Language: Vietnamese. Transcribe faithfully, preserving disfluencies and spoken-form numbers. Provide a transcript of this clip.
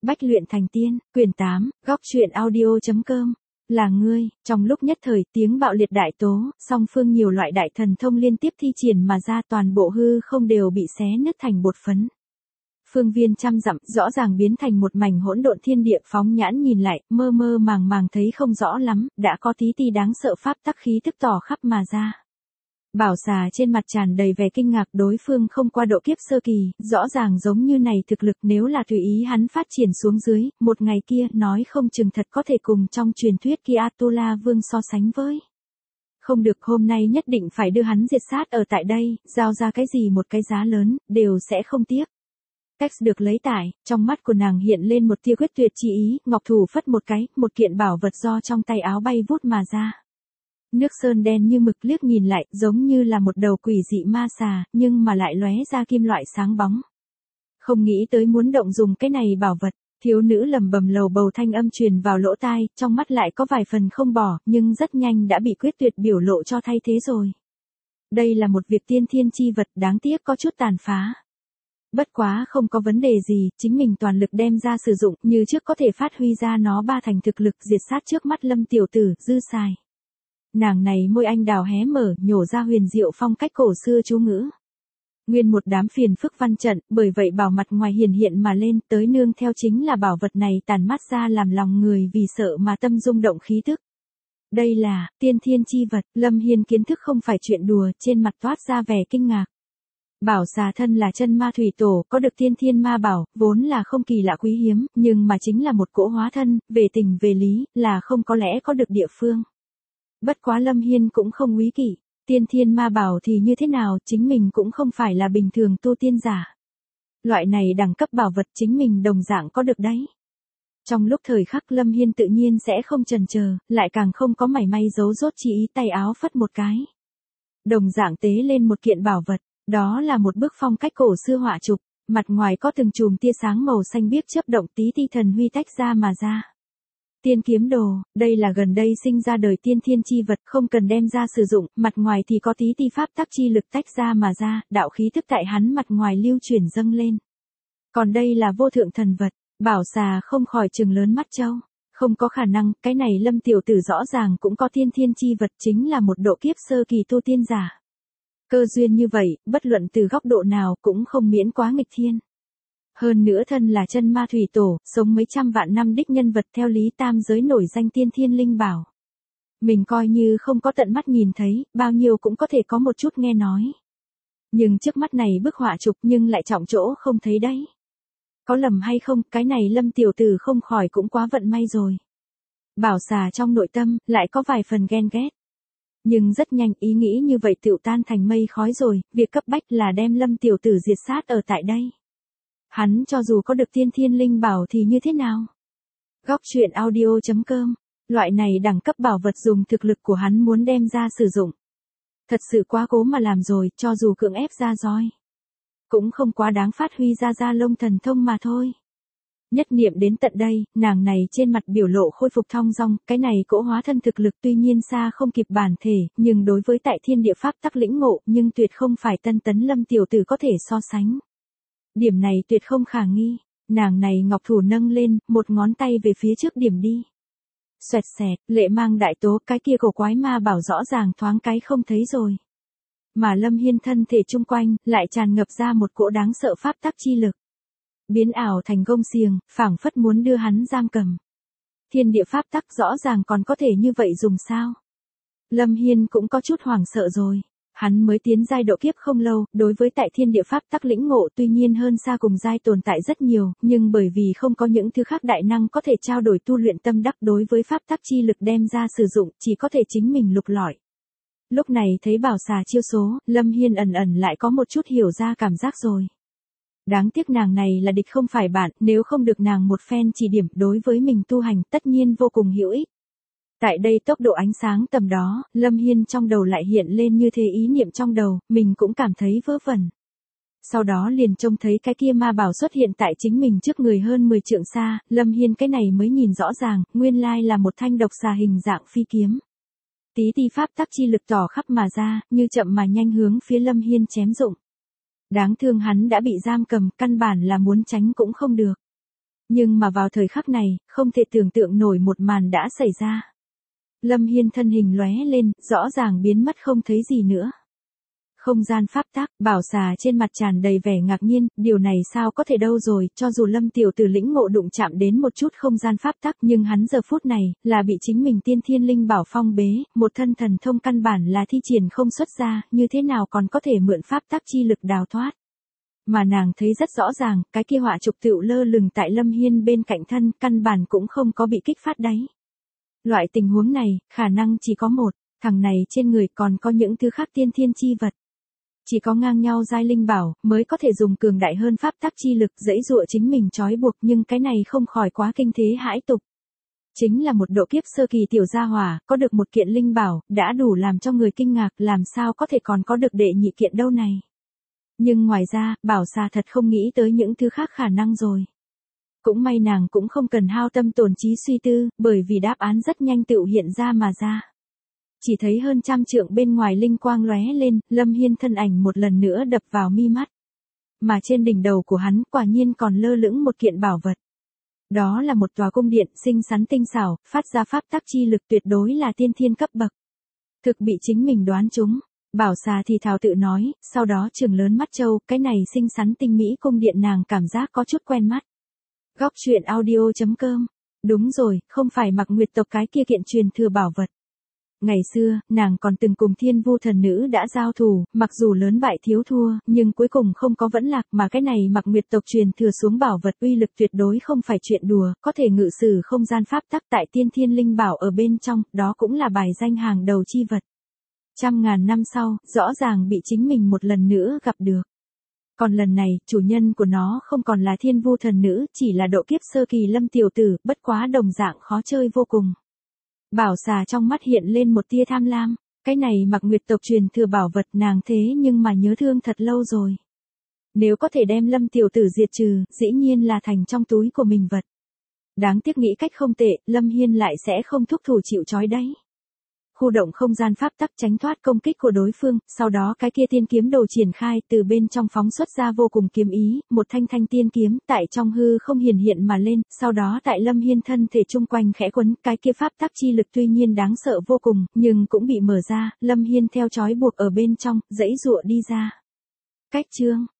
Bách luyện thành tiên, quyển tám, góc truyện audio.com. Là ngươi, trong lúc nhất thời tiếng bạo liệt đại tố, song phương nhiều loại đại thần thông liên tiếp thi triển mà ra, toàn bộ hư không đều bị xé nứt thành bột phấn. Phương viên trăm dặm rõ ràng biến thành một mảnh hỗn độn thiên địa, phóng nhãn nhìn lại, mơ mơ màng màng thấy không rõ lắm, đã có tí ti đáng sợ pháp tắc khí tức tỏ khắp mà ra. Bảo xà trên mặt tràn đầy vẻ kinh ngạc, đối phương không qua độ kiếp sơ kỳ, rõ ràng giống như này thực lực, nếu là tùy ý hắn phát triển xuống dưới, một ngày kia nói không chừng thật có thể cùng trong truyền thuyết kia Atula Vương so sánh với. Không được, hôm nay nhất định phải đưa hắn diệt sát ở tại đây, giao ra cái gì một cái giá lớn, đều sẽ không tiếc. Tex được lấy tải, trong mắt của nàng hiện lên một tia quyết tuyệt chi ý, ngọc thủ phất một cái, một kiện bảo vật do trong tay áo bay vút mà ra. Nước sơn đen như mực, liếc nhìn lại, giống như là một đầu quỷ dị ma xà, nhưng mà lại lóe ra kim loại sáng bóng. Không nghĩ tới muốn động dùng cái này bảo vật, thiếu nữ lầm bầm lầu bầu, thanh âm truyền vào lỗ tai, trong mắt lại có vài phần không bỏ, nhưng rất nhanh đã bị quyết tuyệt biểu lộ cho thay thế rồi. Đây là một việc tiên thiên chi vật, đáng tiếc có chút tàn phá. Bất quá không có vấn đề gì, chính mình toàn lực đem ra sử dụng, như trước có thể phát huy ra nó ba thành thực lực, diệt sát trước mắt Lâm tiểu tử, dư xài. Nàng này môi anh đào hé mở, nhổ ra huyền diệu phong cách cổ xưa chú ngữ. Nguyên một đám phiền phức văn trận, bởi vậy bảo mặt ngoài hiển hiện mà lên, tới nương theo chính là bảo vật này tàn mát ra làm lòng người vì sợ mà tâm rung động khí tức. Đây là tiên thiên chi vật, Lâm Hiên kiến thức không phải chuyện đùa, trên mặt toát ra vẻ kinh ngạc. Bảo xà thân là chân ma thủy tổ, có được tiên thiên ma bảo, vốn là không kỳ lạ quý hiếm, nhưng mà chính là một cỗ hóa thân, về tình về lý, là không có lẽ có được địa phương. Bất quá Lâm Hiên cũng không úy kỵ, tiên thiên ma bảo thì như thế nào, chính mình cũng không phải là bình thường tu tiên giả. Loại này đẳng cấp bảo vật chính mình đồng dạng có được đấy. Trong lúc thời khắc Lâm Hiên tự nhiên sẽ không chần chờ, lại càng không có mảy may giấu rốt chi ý, tay áo phất một cái. Đồng dạng tế lên một kiện bảo vật, đó là một bức phong cách cổ xưa họa trục, mặt ngoài có từng chùm tia sáng màu xanh biếc chớp động, tí ti thần huy tách ra mà ra. Tiên kiếm đồ, đây là gần đây sinh ra đời tiên thiên chi vật, không cần đem ra sử dụng, mặt ngoài thì có tí ti pháp tắc chi lực tách ra mà ra, đạo khí thức tại hắn mặt ngoài lưu chuyển dâng lên. Còn đây là vô thượng thần vật, bảo xà không khỏi trừng lớn mắt trâu. Không có khả năng, cái này Lâm tiểu tử rõ ràng cũng có tiên thiên chi vật, chính là một độ kiếp sơ kỳ tu tiên giả. Cơ duyên như vậy, bất luận từ góc độ nào cũng không miễn quá nghịch thiên. Hơn nữa thân là chân ma thủy tổ, sống mấy trăm vạn năm đích nhân vật, theo lý tam giới nổi danh tiên thiên linh bảo. Mình coi như không có tận mắt nhìn thấy, bao nhiêu cũng có thể có một chút nghe nói. Nhưng trước mắt này bức họa trục nhưng lại trọng chỗ không thấy đấy. Có lầm hay không, cái này Lâm tiểu tử không khỏi cũng quá vận may rồi. Bảo xà trong nội tâm, lại có vài phần ghen ghét. Nhưng rất nhanh ý nghĩ như vậy tựu tan thành mây khói rồi, việc cấp bách là đem Lâm tiểu tử diệt sát ở tại đây. Hắn cho dù có được tiên thiên linh bảo thì như thế nào? Góc truyện audio.com, loại này đẳng cấp bảo vật dùng thực lực của hắn muốn đem ra sử dụng. Thật sự quá cố mà làm rồi, cho dù cưỡng ép ra roi. Cũng không quá đáng phát huy ra ra lông thần thông mà thôi. Nhất niệm đến tận đây, nàng này trên mặt biểu lộ khôi phục thong dong, cái này cỗ hóa thân thực lực tuy nhiên xa không kịp bản thể, nhưng đối với tại thiên địa pháp tắc lĩnh ngộ, nhưng tuyệt không phải tân tấn Lâm tiểu tử có thể so sánh. Điểm này tuyệt không khả nghi, nàng này ngọc thủ nâng lên, một ngón tay về phía trước điểm đi. Xoẹt xẹt, lệ mang đại tố, cái kia cổ quái ma bảo rõ ràng thoáng cái không thấy rồi. Mà Lâm Hiên thân thể chung quanh, lại tràn ngập ra một cỗ đáng sợ pháp tắc chi lực. Biến ảo thành gông xiềng, phảng phất muốn đưa hắn giam cầm. Thiên địa pháp tắc rõ ràng còn có thể như vậy dùng sao? Lâm Hiên cũng có chút hoảng sợ rồi. Hắn mới tiến giai độ kiếp không lâu, đối với tại thiên địa pháp tắc lĩnh ngộ tuy nhiên hơn xa cùng giai tồn tại rất nhiều, nhưng bởi vì không có những thứ khác đại năng có thể trao đổi tu luyện tâm đắc, đối với pháp tắc chi lực đem ra sử dụng, chỉ có thể chính mình lục lọi. Lúc này thấy bảo xà chiêu số, Lâm Hiên ẩn ẩn lại có một chút hiểu ra cảm giác rồi. Đáng tiếc nàng này là địch không phải bạn, nếu không được nàng một phen chỉ điểm, đối với mình tu hành tất nhiên vô cùng hữu ích. Tại đây tốc độ ánh sáng tầm đó, Lâm Hiên trong đầu lại hiện lên như thế ý niệm trong đầu, mình cũng cảm thấy vớ vẩn. Sau đó liền trông thấy cái kia ma bảo xuất hiện tại chính mình trước người hơn mười trượng xa, Lâm Hiên cái này mới nhìn rõ ràng, nguyên lai là một thanh độc xà hình dạng phi kiếm. Tí ti pháp tắc chi lực tỏ khắp mà ra, như chậm mà nhanh hướng phía Lâm Hiên chém dụng. Đáng thương hắn đã bị giam cầm, căn bản là muốn tránh cũng không được. Nhưng mà vào thời khắc này, không thể tưởng tượng nổi một màn đã xảy ra. Lâm Hiên thân hình lóe lên, rõ ràng biến mất không thấy gì nữa. Không gian pháp tắc, Bảo Xà trên mặt tràn đầy vẻ ngạc nhiên, điều này sao có thể đâu rồi, cho dù Lâm tiểu tử lĩnh ngộ đụng chạm đến một chút không gian pháp tắc, nhưng hắn giờ phút này, là bị chính mình tiên thiên linh bảo phong bế, một thân thần thông căn bản là thi triển không xuất ra, như thế nào còn có thể mượn pháp tắc chi lực đào thoát. Mà nàng thấy rất rõ ràng, cái kia họa trục tựu lơ lửng tại Lâm Hiên bên cạnh thân, căn bản cũng không có bị kích phát đấy. Loại tình huống này, khả năng chỉ có một, thằng này trên người còn có những thứ khác tiên thiên chi vật. Chỉ có ngang nhau giai linh bảo, mới có thể dùng cường đại hơn pháp tắc chi lực dẫy dụa chính mình trói buộc, nhưng cái này không khỏi quá kinh thế hãi tục. Chính là một độ kiếp sơ kỳ tiểu gia hỏa, có được một kiện linh bảo, đã đủ làm cho người kinh ngạc, làm sao có thể còn có được đệ nhị kiện đâu này. Nhưng ngoài ra, Bảo Xà thật không nghĩ tới những thứ khác khả năng rồi. Cũng may nàng cũng không cần hao tâm tổn trí suy tư, bởi vì đáp án rất nhanh tựu hiện ra mà ra. Chỉ thấy hơn trăm trượng bên ngoài linh quang lóe lên, Lâm Hiên thân ảnh một lần nữa đập vào mi mắt. Mà trên đỉnh đầu của hắn quả nhiên còn lơ lửng một kiện bảo vật. Đó là một tòa cung điện xinh xắn tinh xảo, phát ra pháp tắc chi lực tuyệt đối là tiên thiên cấp bậc. Thực bị chính mình đoán trúng. Bảo Xà thì thào tự nói, sau đó trừng lớn mắt trâu, cái này xinh xắn tinh mỹ cung điện nàng cảm giác có chút quen mắt. Góc truyện audio chấm com. Đúng rồi, không phải Mặc Nguyệt tộc cái kia kiện truyền thừa bảo vật. Ngày xưa, nàng còn từng cùng Thiên Vu thần nữ đã giao thủ, mặc dù lớn bại thiếu thua, nhưng cuối cùng không có vẫn lạc, mà cái này Mặc Nguyệt tộc truyền thừa xuống bảo vật uy lực tuyệt đối không phải chuyện đùa, có thể ngự sử không gian pháp tắc tại tiên thiên linh bảo ở bên trong, đó cũng là bài danh hàng đầu chi vật. Trăm ngàn năm sau, rõ ràng bị chính mình một lần nữa gặp được. Còn lần này, chủ nhân của nó không còn là Thiên Vu thần nữ, chỉ là độ kiếp sơ kỳ Lâm tiểu tử, bất quá đồng dạng khó chơi vô cùng. Bảo Xà trong mắt hiện lên một tia tham lam, cái này Mặc Nguyệt tộc truyền thừa bảo vật nàng thế nhưng mà nhớ thương thật lâu rồi. Nếu có thể đem Lâm tiểu tử diệt trừ, dĩ nhiên là thành trong túi của mình vật. Đáng tiếc nghĩ cách không tệ, Lâm Hiên lại sẽ không thúc thủ chịu trói đấy. Khu động không gian pháp tắc tránh thoát công kích của đối phương, sau đó cái kia tiên kiếm đồ triển khai, từ bên trong phóng xuất ra vô cùng kiếm ý, một thanh thanh tiên kiếm tại trong hư không hiển hiện mà lên, sau đó tại Lâm Hiên thân thể chung quanh khẽ quấn, cái kia pháp tắc chi lực tuy nhiên đáng sợ vô cùng, nhưng cũng bị mở ra, Lâm Hiên theo trói buộc ở bên trong, dãy dụa đi ra. Cách chương